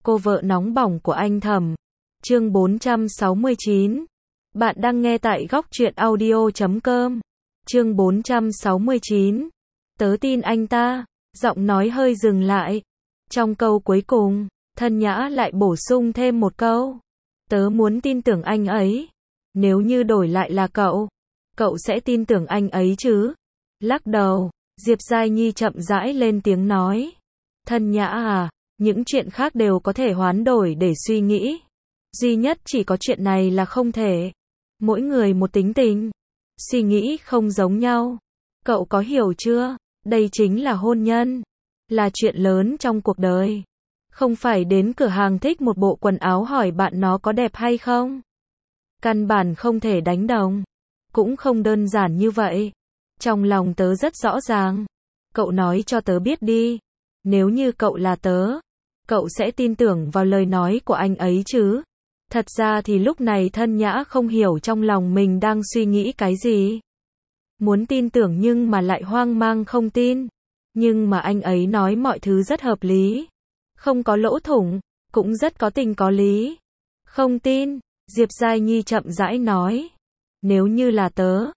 cô vợ nóng bỏng của anh Thẩm. Chương 469. Bạn đang nghe tại góc truyện audio.com. Chương 469. Tớ tin anh ta. Giọng nói hơi dừng lại. Trong câu cuối cùng, Thân Nhã lại bổ sung thêm một câu. Tớ muốn tin tưởng anh ấy. Nếu như đổi lại là cậu sẽ tin tưởng anh ấy chứ? Lắc đầu, Diệp Giai Nhi chậm rãi lên tiếng nói. Thân Nhã à, những chuyện khác đều có thể hoán đổi để suy nghĩ. Duy nhất chỉ có chuyện này là không thể. Mỗi người một tính tình, suy nghĩ không giống nhau. Cậu có hiểu chưa? Đây chính là hôn nhân. Là chuyện lớn trong cuộc đời. Không phải đến cửa hàng thích một bộ quần áo hỏi bạn nó có đẹp hay không. Căn bản không thể đánh đồng. Cũng không đơn giản như vậy. Trong lòng tớ rất rõ ràng. Cậu nói cho tớ biết đi. Nếu như cậu là tớ, cậu sẽ tin tưởng vào lời nói của anh ấy chứ? Thật ra thì lúc này Thân Nhã không hiểu trong lòng mình đang suy nghĩ cái gì. Muốn tin tưởng nhưng mà lại hoang mang không tin. Nhưng mà anh ấy nói mọi thứ rất hợp lý. Không có lỗ thủng, cũng rất có tình có lý. Không tin, Diệp Giai Nhi chậm rãi nói. Nếu như là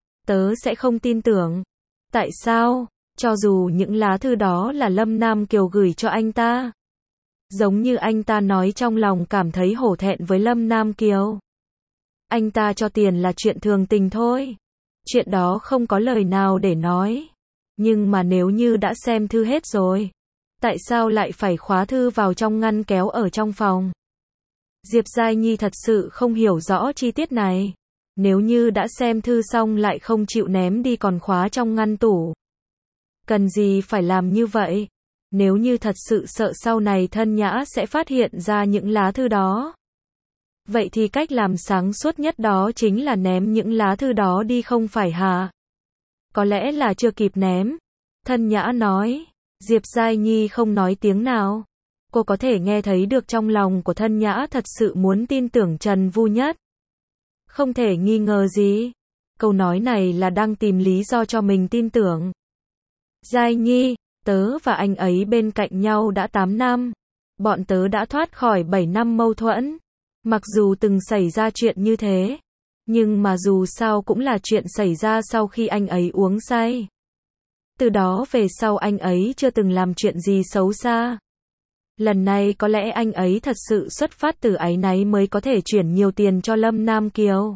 tớ sẽ không tin tưởng. Tại sao? Cho dù những lá thư đó là Lâm Nam Kiều gửi cho anh ta. Giống như anh ta nói trong lòng cảm thấy hổ thẹn với Lâm Nam Kiều. Anh ta cho tiền là chuyện thường tình thôi. Chuyện đó không có lời nào để nói. Nhưng mà nếu như đã xem thư hết rồi, tại sao lại phải khóa thư vào trong ngăn kéo ở trong phòng? Diệp Giai Nhi thật sự không hiểu rõ chi tiết này. Nếu như đã xem thư xong lại không chịu ném đi còn khóa trong ngăn tủ. Cần gì phải làm như vậy? Nếu như thật sự sợ sau này Thân Nhã sẽ phát hiện ra những lá thư đó. Vậy thì cách làm sáng suốt nhất đó chính là ném những lá thư đó đi không phải hả? Có lẽ là chưa kịp ném. Thân Nhã nói. Diệp Giai Nhi không nói tiếng nào. Cô có thể nghe thấy được trong lòng của Thân Nhã thật sự muốn tin tưởng Trần Vu Nhất. Không thể nghi ngờ gì. Câu nói này là đang tìm lý do cho mình tin tưởng. Giai Nhi, tớ và anh ấy bên cạnh nhau đã 8 năm. Bọn tớ đã thoát khỏi 7 năm mâu thuẫn. Mặc dù từng xảy ra chuyện như thế, nhưng mà dù sao cũng là chuyện xảy ra sau khi anh ấy uống say. Từ đó về sau anh ấy chưa từng làm chuyện gì xấu xa. Lần này có lẽ anh ấy thật sự xuất phát từ áy náy mới có thể chuyển nhiều tiền cho Lâm Nam Kiều.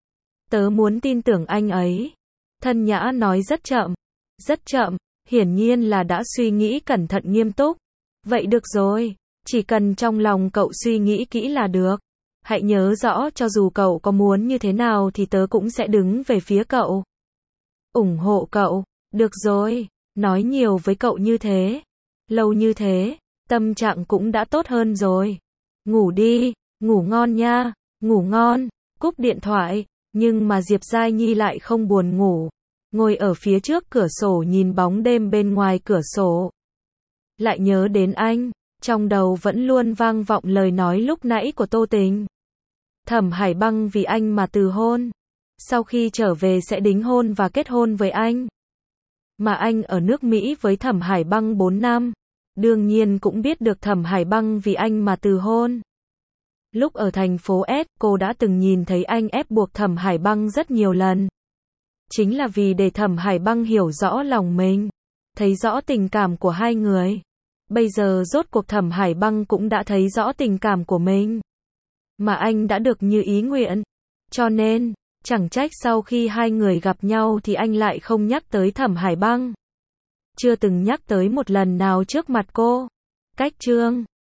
Tớ muốn tin tưởng anh ấy. Thân Nhã nói rất chậm, hiển nhiên là đã suy nghĩ cẩn thận nghiêm túc. Vậy được rồi, chỉ cần trong lòng cậu suy nghĩ kỹ là được. Hãy nhớ rõ cho dù cậu có muốn như thế nào thì tớ cũng sẽ đứng về phía cậu. ủng hộ cậu. Được rồi, nói nhiều với cậu như thế. Lâu như thế, tâm trạng cũng đã tốt hơn rồi. Ngủ đi, ngủ ngon nha, ngủ ngon. Cúp điện thoại, nhưng mà Diệp Giai Nhi lại không buồn ngủ. Ngồi ở phía trước cửa sổ nhìn bóng đêm bên ngoài cửa sổ. Lại nhớ đến anh, trong đầu vẫn luôn vang vọng lời nói lúc nãy của Tô Tình. Thẩm Hải Băng vì anh mà từ hôn. Sau khi trở về sẽ đính hôn và kết hôn với anh. Mà anh ở nước Mỹ với Thẩm Hải Băng 4 năm. Đương nhiên cũng biết được Thẩm Hải Băng vì anh mà từ hôn. Lúc ở thành phố S, cô đã từng nhìn thấy anh ép buộc Thẩm Hải Băng rất nhiều lần. Chính là vì để Thẩm Hải Băng hiểu rõ lòng mình. Thấy rõ tình cảm của hai người. Bây giờ rốt cuộc Thẩm Hải Băng cũng đã thấy rõ tình cảm của mình. Mà anh đã được như ý nguyện. Cho nên, chẳng trách sau khi hai người gặp nhau thì anh lại không nhắc tới Thẩm Hải Băng. Chưa từng nhắc tới một lần nào trước mặt cô. Cách chương